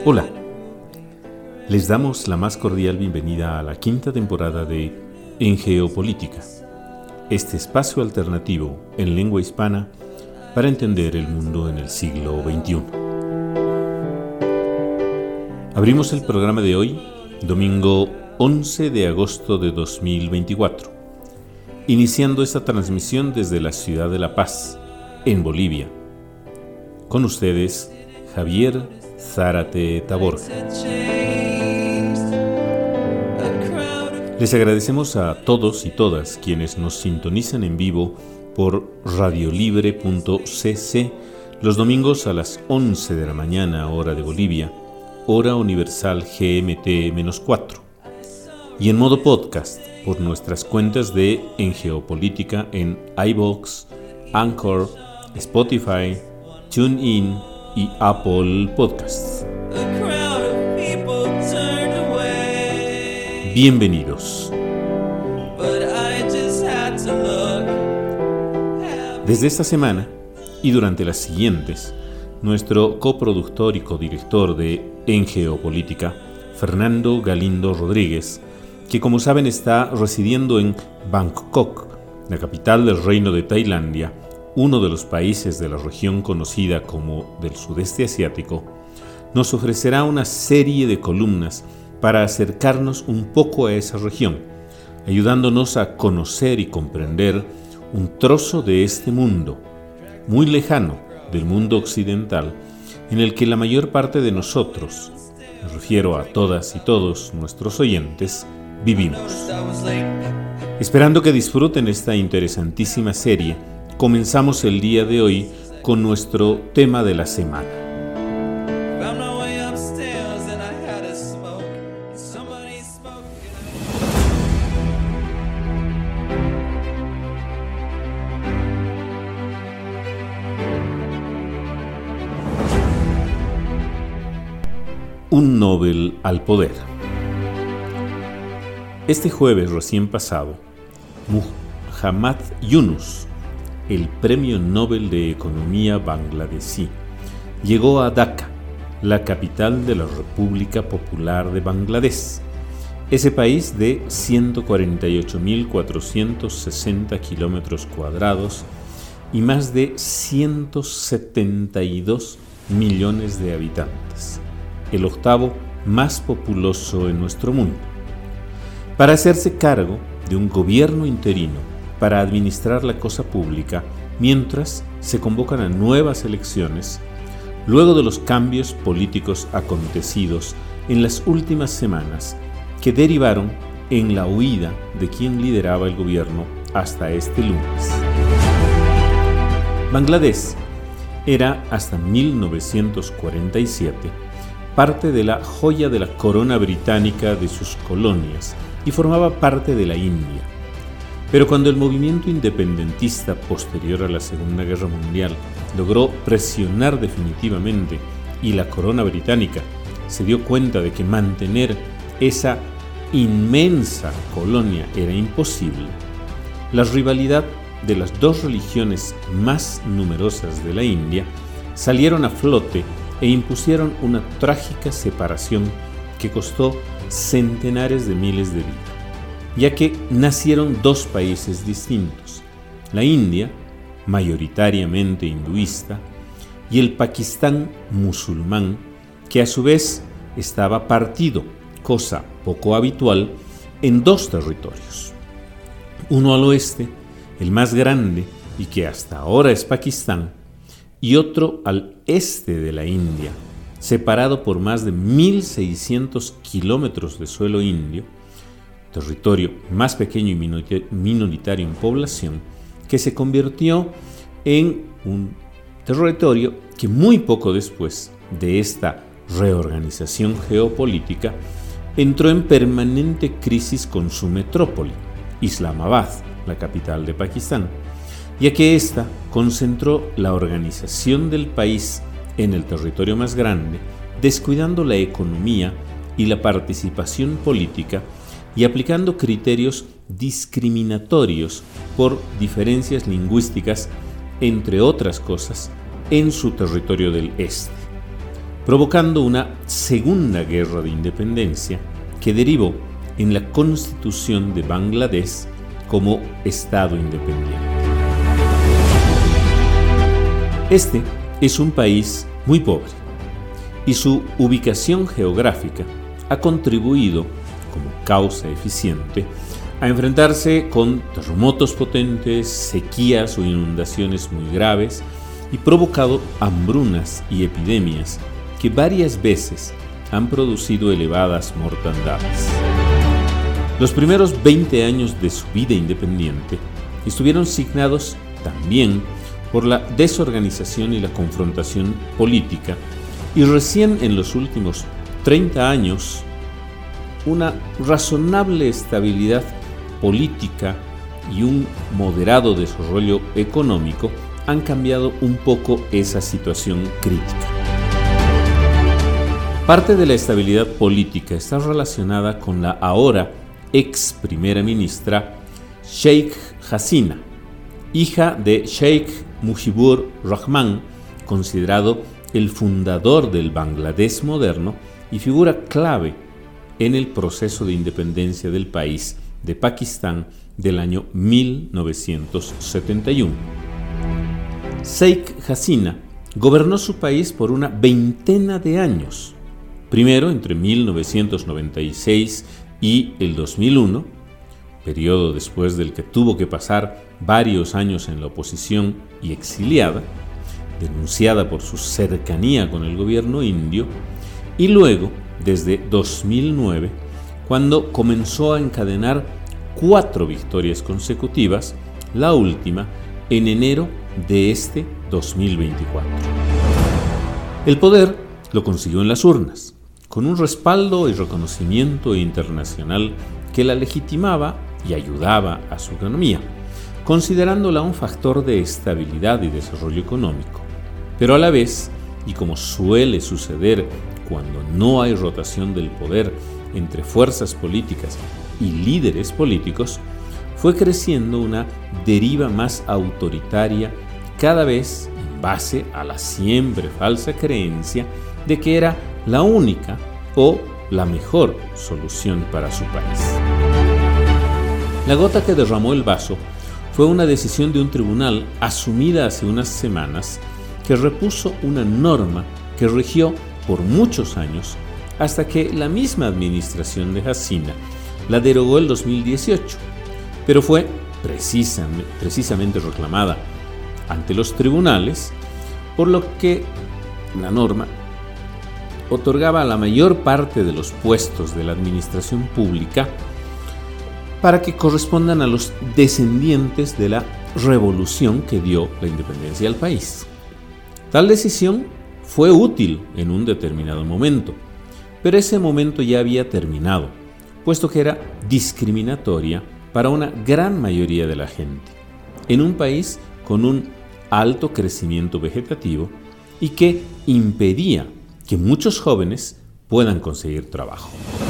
Hola, les damos la más cordial bienvenida a la quinta temporada de En Geopolítica, este espacio alternativo en lengua hispana para entender el mundo en el siglo XXI. Abrimos el programa de hoy, domingo 11 de agosto de 2024, iniciando esta transmisión desde la ciudad de La Paz, en Bolivia. Con ustedes, Javier Zárate Taborga. Les agradecemos a todos y todas quienes nos sintonizan en vivo por radiolibre.cc los domingos a las 11 de la mañana, hora de Bolivia, hora universal GMT-4, y en modo podcast por nuestras cuentas de En Geopolítica en iVoox, Anchor, Spotify, TuneIn y Apple Podcasts. Bienvenidos. Desde esta semana y durante las siguientes, nuestro coproductor y codirector de En Geopolítica, Fernando Galindo Rodríguez, que como saben está residiendo en Bangkok, la capital del Reino de Tailandia, uno de los países de la región conocida como del Sudeste Asiático, nos ofrecerá una serie de columnas para acercarnos un poco a esa región, ayudándonos a conocer y comprender un trozo de este mundo, muy lejano del mundo occidental, en el que la mayor parte de nosotros, me refiero a todas y todos nuestros oyentes, vivimos. Esperando que disfruten esta interesantísima serie, comenzamos el día de hoy con nuestro tema de la semana. Un Nobel al poder. Este jueves recién pasado, Muhammad Yunus, el Premio Nobel de Economía bangladesí, llegó a Dhaka, la capital de la República Popular de Bangladesh, ese país de 148.460 kilómetros cuadrados y más de 172 millones de habitantes, el octavo más populoso en nuestro mundo, para hacerse cargo de un gobierno interino para administrar la cosa pública mientras se convocan a nuevas elecciones, luego de los cambios políticos acontecidos en las últimas semanas que derivaron en la huida de quien lideraba el gobierno hasta este lunes. Bangladesh era hasta 1947 parte de la joya de la corona británica de sus colonias y formaba parte de la India. Pero cuando el movimiento independentista posterior a la Segunda Guerra Mundial logró presionar definitivamente y la corona británica se dio cuenta de que mantener esa inmensa colonia era imposible, la rivalidad de las dos religiones más numerosas de la India salieron a flote e impusieron una trágica separación que costó centenares de miles de vidas, ya que nacieron dos países distintos, la India, mayoritariamente hinduista, y el Pakistán musulmán, que a su vez estaba partido, cosa poco habitual, en dos territorios. Uno al oeste, el más grande y que hasta ahora es Pakistán, y otro al este de la India, separado por más de 1.600 kilómetros de suelo indio, territorio más pequeño y minoritario en población, que se convirtió en un territorio que muy poco después de esta reorganización geopolítica entró en permanente crisis con su metrópoli, Islamabad, la capital de Pakistán, ya que ésta concentró la organización del país en el territorio más grande, descuidando la economía y la participación política y aplicando criterios discriminatorios por diferencias lingüísticas, entre otras cosas, en su territorio del este. provocando una segunda guerra de independencia que derivó en la constitución de Bangladesh como Estado independiente. Este es un país muy pobre y su ubicación geográfica ha contribuido, como causa eficiente, a enfrentarse con terremotos potentes, sequías o inundaciones muy graves y provocado hambrunas y epidemias que varias veces han producido elevadas mortandades. Los primeros 20 años de su vida independiente estuvieron signados también por la desorganización y la confrontación política, y recién en los últimos 30 años una razonable estabilidad política y un moderado desarrollo económico han cambiado un poco esa situación crítica. Parte de la estabilidad política está relacionada con la ahora ex primera ministra Sheikh Hasina, hija de Sheikh Mujibur Rahman, considerado el fundador del Bangladesh moderno y figura clave en el proceso de independencia del país de Pakistán del año 1971. Sheikh Hasina gobernó su país por una veintena de años, primero entre 1996 y el 2001, periodo después del que tuvo que pasar varios años en la oposición y exiliada, denunciada por su cercanía con el gobierno indio, y luego desde 2009, cuando comenzó a encadenar 4 victorias consecutivas, la última en enero de este 2024. El poder lo consiguió en las urnas, con un respaldo y reconocimiento internacional que la legitimaba y ayudaba a su economía, considerándola un factor de estabilidad y desarrollo económico. Pero a la vez, y como suele suceder cuando no hay rotación del poder entre fuerzas políticas y líderes políticos, fue creciendo una deriva más autoritaria, cada vez en base a la siempre falsa creencia de que era la única o la mejor solución para su país. La gota que derramó el vaso fue una decisión de un tribunal asumida hace unas semanas que repuso una norma que rigió por muchos años hasta que la misma administración de Hasina la derogó el 2018, pero fue precisamente reclamada ante los tribunales, por lo que la norma otorgaba la mayor parte de los puestos de la administración pública para que correspondan a los descendientes de la revolución que dio la independencia al país. Tal decisión fue útil en un determinado momento, pero ese momento ya había terminado, puesto que era discriminatoria para una gran mayoría de la gente, en un país con un alto crecimiento vegetativo y que impedía que muchos jóvenes puedan conseguir trabajo.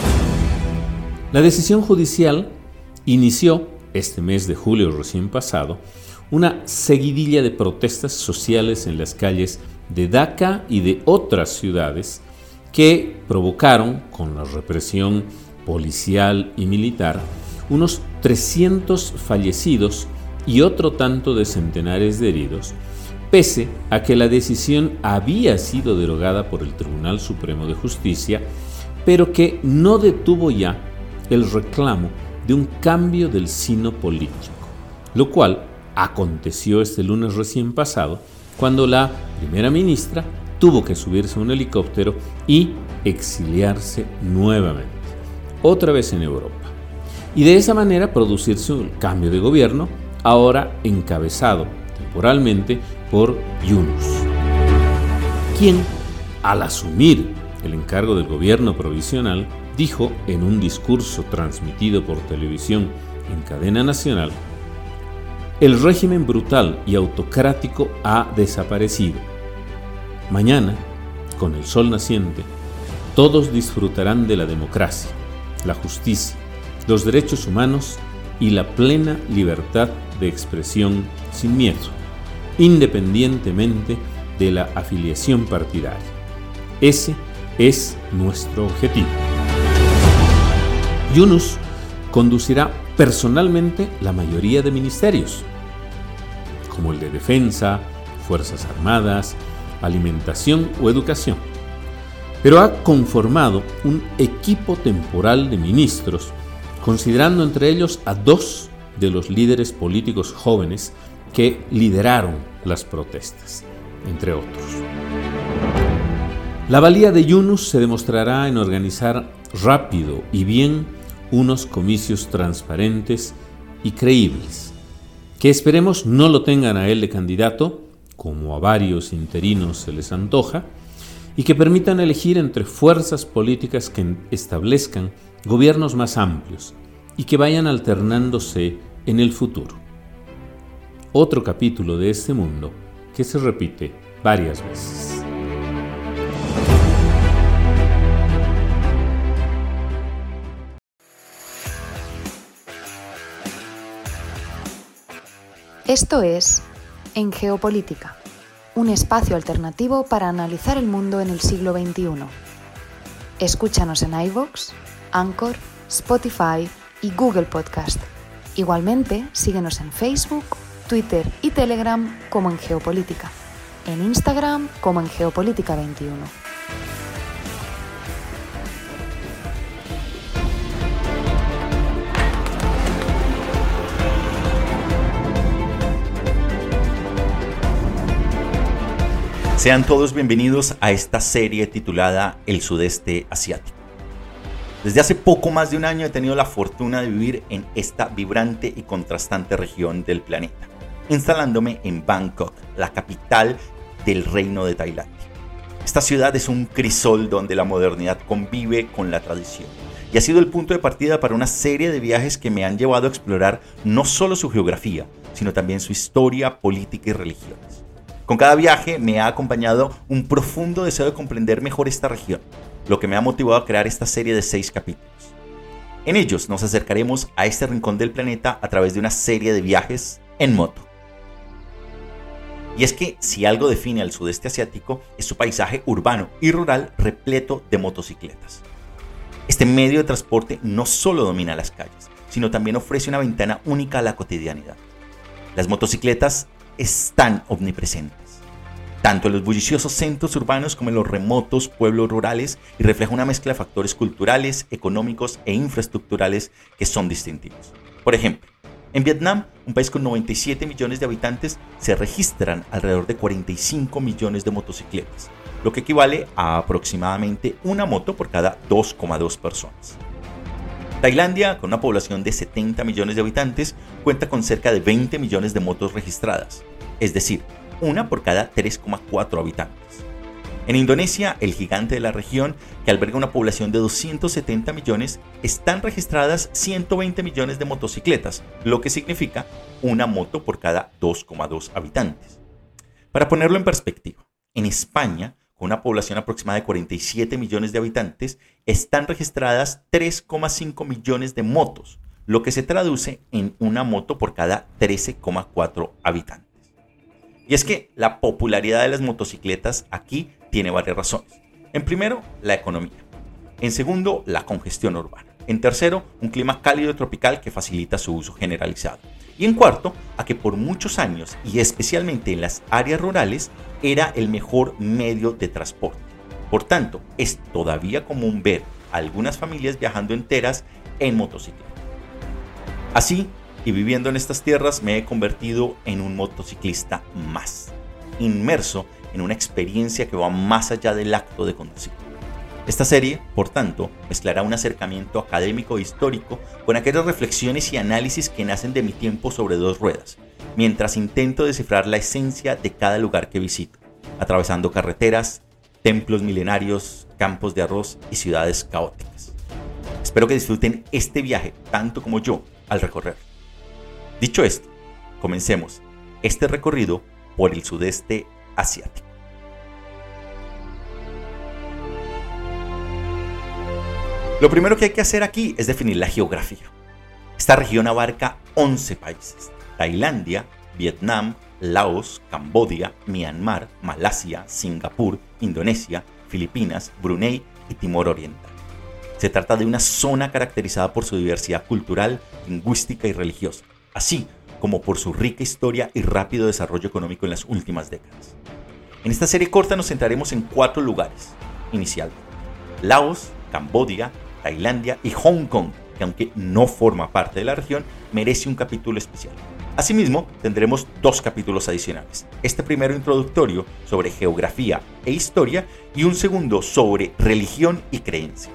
La decisión judicial inició este mes de julio recién pasado una seguidilla de protestas sociales en las calles de Dhaka y de otras ciudades que provocaron, con la represión policial y militar, unos 300 fallecidos y otro tanto de centenares de heridos, pese a que la decisión había sido derogada por el Tribunal Supremo de Justicia, pero que no detuvo ya el reclamo de un cambio del signo político, lo cual aconteció este lunes recién pasado, cuando la primera ministra tuvo que subirse a un helicóptero y exiliarse nuevamente, otra vez en Europa, y de esa manera producirse un cambio de gobierno, ahora encabezado temporalmente por Yunus, quien, al asumir el encargo del gobierno provisional, dijo en un discurso transmitido por televisión en cadena nacional: el régimen brutal y autocrático ha desaparecido. Mañana, con el sol naciente, todos disfrutarán de la democracia, la justicia, los derechos humanos y la plena libertad de expresión sin miedo, independientemente de la afiliación partidaria. Ese es nuestro objetivo. Yunus conducirá personalmente la mayoría de ministerios, como el de defensa, fuerzas armadas, alimentación o educación. Pero ha conformado un equipo temporal de ministros, considerando entre ellos a 2 de los líderes políticos jóvenes que lideraron las protestas, entre otros. La valía de Yunus se demostrará en organizar rápido y bien unos comicios transparentes y creíbles, que esperemos no lo tengan a él de candidato, como a varios interinos se les antoja, y que permitan elegir entre fuerzas políticas que establezcan gobiernos más amplios y que vayan alternándose en el futuro. Otro capítulo de este mundo que se repite varias veces. Esto es En Geopolítica, un espacio alternativo para analizar el mundo en el siglo XXI. Escúchanos en iVoox, Anchor, Spotify y Google Podcast. Igualmente, síguenos en Facebook, Twitter y Telegram como En Geopolítica, en Instagram como En Geopolítica 21. Sean todos bienvenidos a esta serie titulada El Sudeste Asiático. Desde hace poco más de un año he tenido la fortuna de vivir en esta vibrante y contrastante región del planeta, instalándome en Bangkok, la capital del Reino de Tailandia. Esta ciudad es un crisol donde la modernidad convive con la tradición y ha sido el punto de partida para una serie de viajes que me han llevado a explorar no solo su geografía, sino también su historia, política y religiones. Con cada viaje me ha acompañado un profundo deseo de comprender mejor esta región, lo que me ha motivado a crear esta serie de 6 capítulos. En ellos nos acercaremos a este rincón del planeta a través de una serie de viajes en moto. Y es que si algo define al sudeste asiático es su paisaje urbano y rural repleto de motocicletas. Este medio de transporte no solo domina las calles, sino también ofrece una ventana única a la cotidianidad. Las motocicletas están omnipresentes, tanto en los bulliciosos centros urbanos como en los remotos pueblos rurales, y refleja una mezcla de factores culturales, económicos e infraestructurales que son distintivos. Por ejemplo, en Vietnam, un país con 97 millones de habitantes, se registran alrededor de 45 millones de motocicletas, lo que equivale a aproximadamente una moto por cada 2,2 personas. Tailandia, con una población de 70 millones de habitantes, cuenta con cerca de 20 millones de motos registradas, es decir, una por cada 3,4 habitantes. En Indonesia, el gigante de la región, que alberga una población de 270 millones, están registradas 120 millones de motocicletas, lo que significa una moto por cada 2,2 habitantes. Para ponerlo en perspectiva, en España, con una población aproximada de 47 millones de habitantes, están registradas 3,5 millones de motos, lo que se traduce en una moto por cada 13,4 habitantes. Y es que la popularidad de las motocicletas aquí tiene varias razones. En primero, la economía. En segundo, la congestión urbana. En tercero, un clima cálido y tropical que facilita su uso generalizado. Y en cuarto, a que por muchos años, y especialmente en las áreas rurales, era el mejor medio de transporte. Por tanto, es todavía común ver a algunas familias viajando enteras en motocicleta. Así, y viviendo en estas tierras, me he convertido en un motociclista más, inmerso en una experiencia que va más allá del acto de conducir. Esta serie, por tanto, mezclará un acercamiento académico e histórico con aquellas reflexiones y análisis que nacen de mi tiempo sobre 2 ruedas, mientras intento descifrar la esencia de cada lugar que visito, atravesando carreteras, templos milenarios, campos de arroz y ciudades caóticas. Espero que disfruten este viaje tanto como yo al recorrer. Dicho esto, comencemos este recorrido por el sudeste asiático. Lo primero que hay que hacer aquí es definir la geografía. Esta región abarca 11 países: Tailandia, Vietnam, Laos, Camboya, Myanmar, Malasia, Singapur, Indonesia, Filipinas, Brunei y Timor Oriental. Se trata de una zona caracterizada por su diversidad cultural, lingüística y religiosa, así como por su rica historia y rápido desarrollo económico en las últimas décadas. En esta serie corta nos centraremos en 4 lugares inicialmente: Laos, Camboya, Tailandia y Hong Kong, que aunque no forma parte de la región, merece un capítulo especial. Asimismo, tendremos 2 capítulos adicionales. Este primero introductorio sobre geografía e historia y un segundo sobre religión y creencias.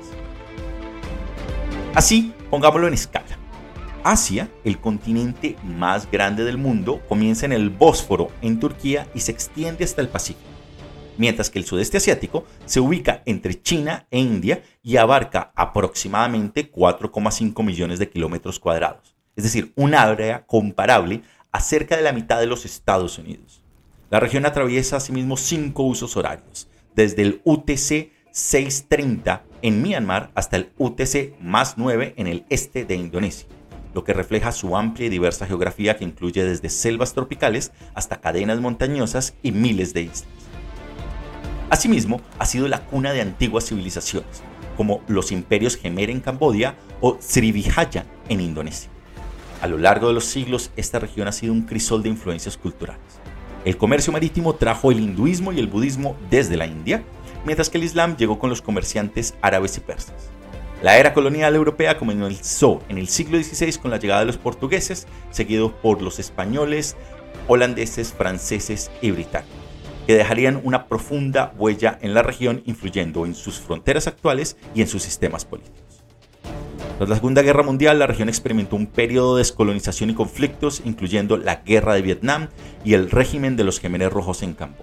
Así, pongámoslo en escala. Asia, el continente más grande del mundo, comienza en el Bósforo, en Turquía, y se extiende hasta el Pacífico, mientras que el sudeste asiático se ubica entre China e India y abarca aproximadamente 4,5 millones de kilómetros cuadrados, es decir, un área comparable a cerca de la mitad de los Estados Unidos. La región atraviesa asimismo 5 usos horarios, desde el UTC 6:30 en Myanmar hasta el UTC +9 en el este de Indonesia, lo que refleja su amplia y diversa geografía que incluye desde selvas tropicales hasta cadenas montañosas y miles de islas. Asimismo, ha sido la cuna de antiguas civilizaciones, como los imperios Khmer en Camboya o Srivijaya en Indonesia. A lo largo de los siglos, esta región ha sido un crisol de influencias culturales. El comercio marítimo trajo el hinduismo y el budismo desde la India, mientras que el Islam llegó con los comerciantes árabes y persas. La era colonial europea comenzó en el siglo XVI con la llegada de los portugueses, seguido por los españoles, holandeses, franceses y británicos, que dejarían una profunda huella en la región, influyendo en sus fronteras actuales y en sus sistemas políticos. Tras la Segunda Guerra Mundial, la región experimentó un periodo de descolonización y conflictos, incluyendo la Guerra de Vietnam y el régimen de los Khmeres Rojos en Camboya.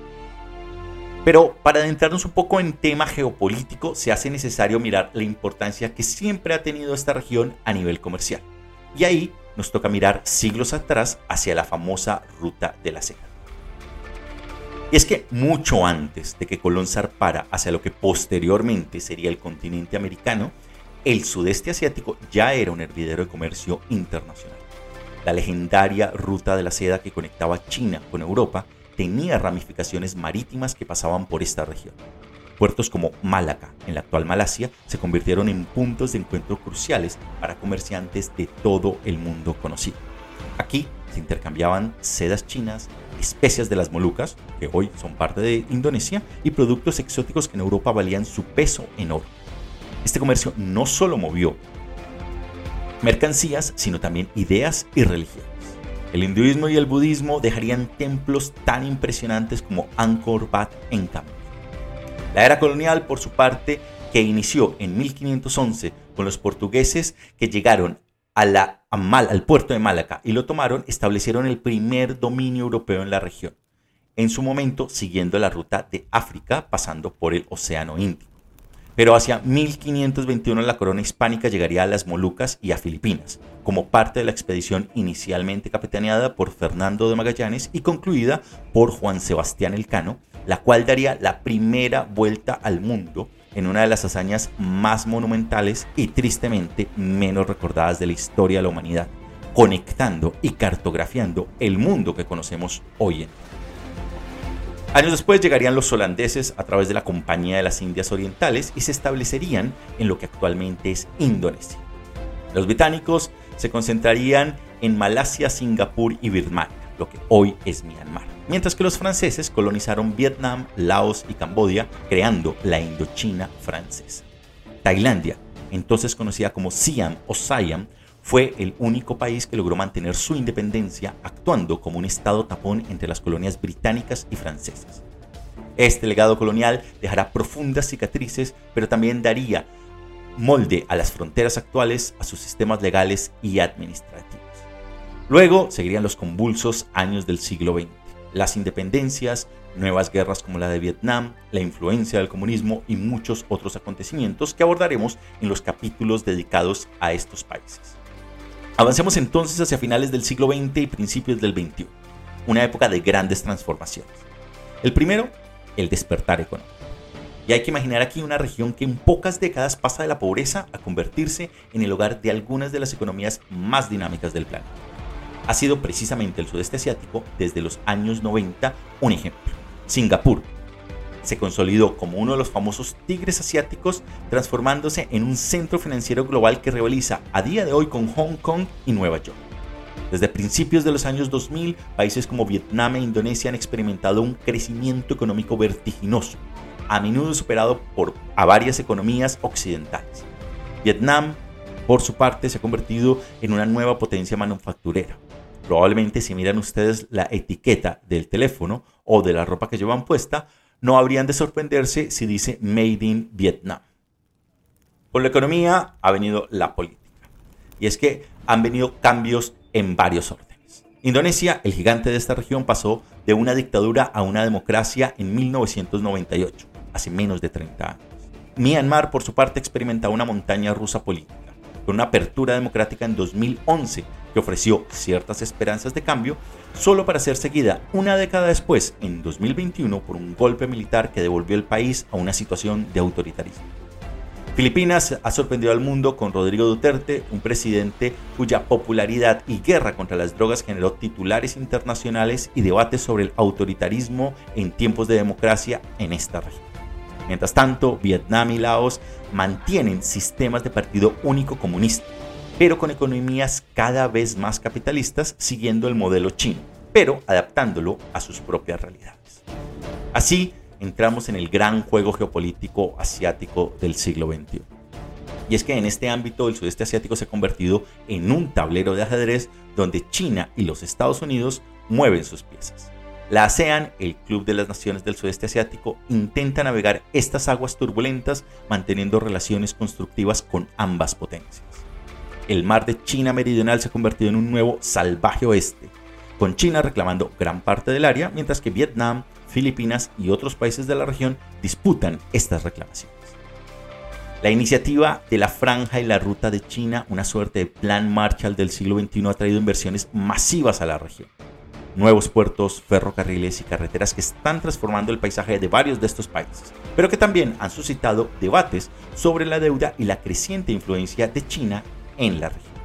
Pero para adentrarnos un poco en tema geopolítico, se hace necesario mirar la importancia que siempre ha tenido esta región a nivel comercial. Y ahí nos toca mirar siglos atrás hacia la famosa Ruta de la Seda. Y es que mucho antes de que Colón zarpara hacia lo que posteriormente sería el continente americano, el sudeste asiático ya era un hervidero de comercio internacional. La legendaria Ruta de la Seda que conectaba China con Europa tenía ramificaciones marítimas que pasaban por esta región. Puertos como Malaca, en la actual Malasia, se convirtieron en puntos de encuentro cruciales para comerciantes de todo el mundo conocido. Aquí se intercambiaban sedas chinas, especias de las Molucas, que hoy son parte de Indonesia, y productos exóticos que en Europa valían su peso en oro. Este comercio no solo movió mercancías, sino también ideas y religiones. El hinduismo y el budismo dejarían templos tan impresionantes como Angkor Wat en Camboya. La era colonial, por su parte, que inició en 1511 con los portugueses que llegaron al puerto de Malaca y lo tomaron, establecieron el primer dominio europeo en la región, en su momento siguiendo la ruta de África pasando por el Océano Índico. Pero hacia 1521 la corona hispánica llegaría a las Molucas y a Filipinas, como parte de la expedición inicialmente capitaneada por Fernando de Magallanes y concluida por Juan Sebastián Elcano, la cual daría la primera vuelta al mundo en una de las hazañas más monumentales y tristemente menos recordadas de la historia de la humanidad, conectando y cartografiando el mundo que conocemos hoy en día. Años después llegarían los holandeses a través de la Compañía de las Indias Orientales y se establecerían en lo que actualmente es Indonesia. Los británicos se concentrarían en Malasia, Singapur y Birmania, lo que hoy es Myanmar, mientras que los franceses colonizaron Vietnam, Laos y Camboya, creando la Indochina francesa. Tailandia, entonces conocida como Siam o Siam, fue el único país que logró mantener su independencia, actuando como un estado tapón entre las colonias británicas y francesas. Este legado colonial dejará profundas cicatrices, pero también daría molde a las fronteras actuales, a sus sistemas legales y administrativos. Luego seguirían los convulsos años del siglo XX, las independencias, nuevas guerras como la de Vietnam, la influencia del comunismo y muchos otros acontecimientos que abordaremos en los capítulos dedicados a estos países. Avancemos entonces hacia finales del siglo XX y principios del XXI, una época de grandes transformaciones. El primero, el despertar económico. Y hay que imaginar aquí una región que en pocas décadas pasa de la pobreza a convertirse en el hogar de algunas de las economías más dinámicas del planeta. Ha sido precisamente el sudeste asiático desde los años 90 un ejemplo. Singapur, se consolidó como uno de los famosos tigres asiáticos, transformándose en un centro financiero global que rivaliza a día de hoy con Hong Kong y Nueva York. Desde principios de los años 2000, países como Vietnam e Indonesia han experimentado un crecimiento económico vertiginoso, a menudo superado a varias economías occidentales. Vietnam, por su parte, se ha convertido en una nueva potencia manufacturera. Probablemente si miran ustedes la etiqueta del teléfono o de la ropa que llevan puesta, no habrían de sorprenderse si dice Made in Vietnam. Con la economía ha venido la política. Y es que han venido cambios en varios órdenes. Indonesia, el gigante de esta región, pasó de una dictadura a una democracia en 1998, hace menos de 30 años. Myanmar, por su parte, experimentaba una montaña rusa política, con una apertura democrática en 2011 que ofreció ciertas esperanzas de cambio, solo para ser seguida una década después, en 2021, por un golpe militar que devolvió el país a una situación de autoritarismo. Filipinas ha sorprendido al mundo con Rodrigo Duterte, un presidente cuya popularidad y guerra contra las drogas generó titulares internacionales y debates sobre el autoritarismo en tiempos de democracia en esta región. Mientras tanto, Vietnam y Laos mantienen sistemas de partido único comunista, pero con economías cada vez más capitalistas, siguiendo el modelo chino, pero adaptándolo a sus propias realidades. Así, entramos en el gran juego geopolítico asiático del siglo XXI. Y es que en este ámbito el sudeste asiático se ha convertido en un tablero de ajedrez donde China y los Estados Unidos mueven sus piezas. La ASEAN, el Club de las Naciones del Sudeste Asiático, intenta navegar estas aguas turbulentas manteniendo relaciones constructivas con ambas potencias. El mar de China Meridional se ha convertido en un nuevo salvaje oeste, con China reclamando gran parte del área, mientras que Vietnam, Filipinas y otros países de la región disputan estas reclamaciones. La iniciativa de la Franja y la Ruta de China, una suerte de plan Marshall del siglo XXI, ha traído inversiones masivas a la región. Nuevos puertos, ferrocarriles y carreteras que están transformando el paisaje de varios de estos países, pero que también han suscitado debates sobre la deuda y la creciente influencia de China en la región.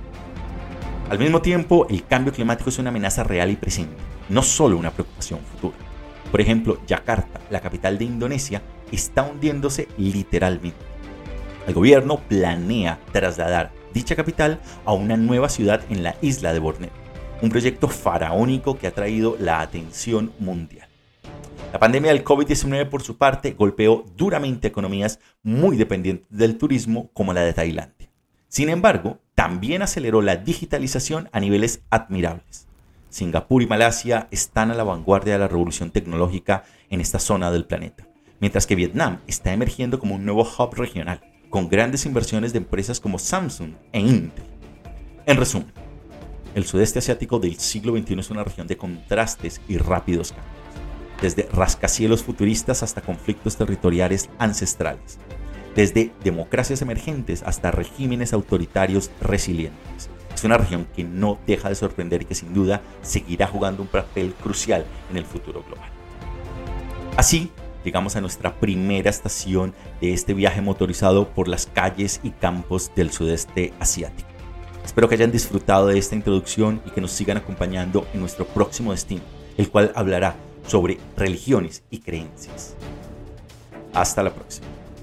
Al mismo tiempo, el cambio climático es una amenaza real y presente, no solo una preocupación futura. Por ejemplo, Yakarta, la capital de Indonesia, está hundiéndose literalmente. El gobierno planea trasladar dicha capital a una nueva ciudad en la isla de Borneo, un proyecto faraónico que ha traído la atención mundial. La pandemia del COVID-19, por su parte, golpeó duramente economías muy dependientes del turismo como la de Tailandia. Sin embargo, también aceleró la digitalización a niveles admirables. Singapur y Malasia están a la vanguardia de la revolución tecnológica en esta zona del planeta, mientras que Vietnam está emergiendo como un nuevo hub regional, con grandes inversiones de empresas como Samsung e Intel. En resumen, el sudeste asiático del siglo XXI es una región de contrastes y rápidos cambios, desde rascacielos futuristas hasta conflictos territoriales ancestrales, desde democracias emergentes hasta regímenes autoritarios resilientes. Es una región que no deja de sorprender y que sin duda seguirá jugando un papel crucial en el futuro global. Así, llegamos a nuestra primera estación de este viaje motorizado por las calles y campos del sudeste asiático. Espero que hayan disfrutado de esta introducción y que nos sigan acompañando en nuestro próximo destino, el cual hablará sobre religiones y creencias. Hasta la próxima.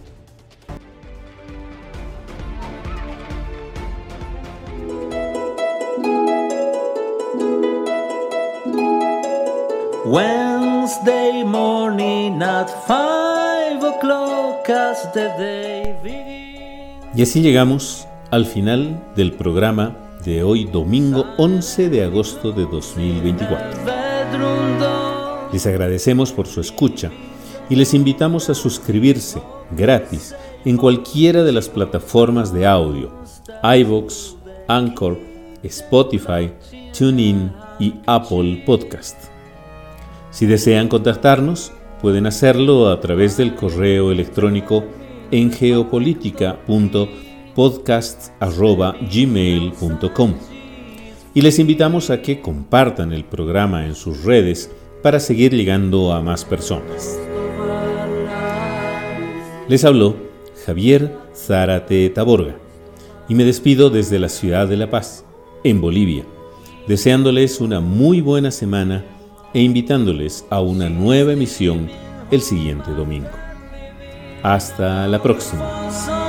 Wednesday morning at 5 o'clock as the day begins. Y así llegamos al final del programa de hoy, domingo 11 de agosto de 2024. Les agradecemos por su escucha y les invitamos a suscribirse gratis en cualquiera de las plataformas de audio: iVoox, Anchor, Spotify, TuneIn y Apple Podcast. Si desean contactarnos, pueden hacerlo a través del correo electrónico en geopolitica.podcast@gmail.com. Y les invitamos a que compartan el programa en sus redes para seguir llegando a más personas. Les habló Javier Zárate Taborga y me despido desde la ciudad de La Paz, en Bolivia, deseándoles una muy buena semana e invitándoles a una nueva emisión el siguiente domingo. Hasta la próxima.